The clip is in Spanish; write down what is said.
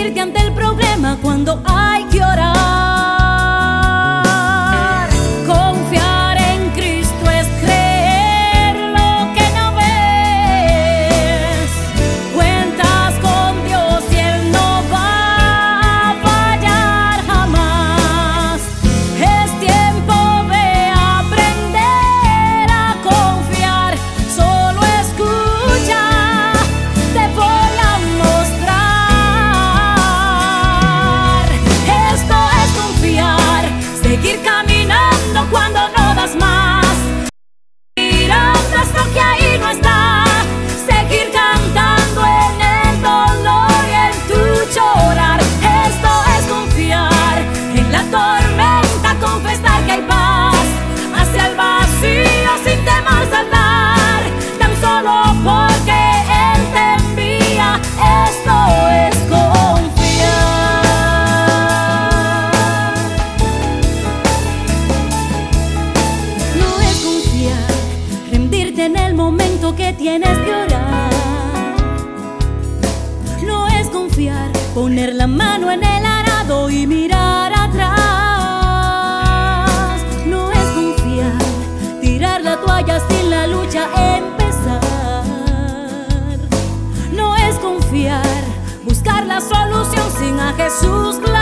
rendirte ante el problema cuando hay que orar. Confiar en Cristo es creer lo que no ves. Cuentas con Dios y Él no va a fallar jamás. Es tiempo de aprender a confiar. Solo escucha, te voy a mostrar. Esto es confiar, seguir caminando cuando no das más, mirando hasta que ahí no está, seguir cantando en el dolor y en tu llorar. Esto es confiar, en la tormenta confesar que hay paz, hacia el vacío sin temor saltar, tan solo porque Él te envía. Esto es confiar. No es confiar, rendirte en el momento que tienes que orar. No es confiar, poner la mano en el arado y mirar atrás. No es confiar, tirar la toalla sin la lucha empezar. No es confiar, buscar la solución sin a Jesús.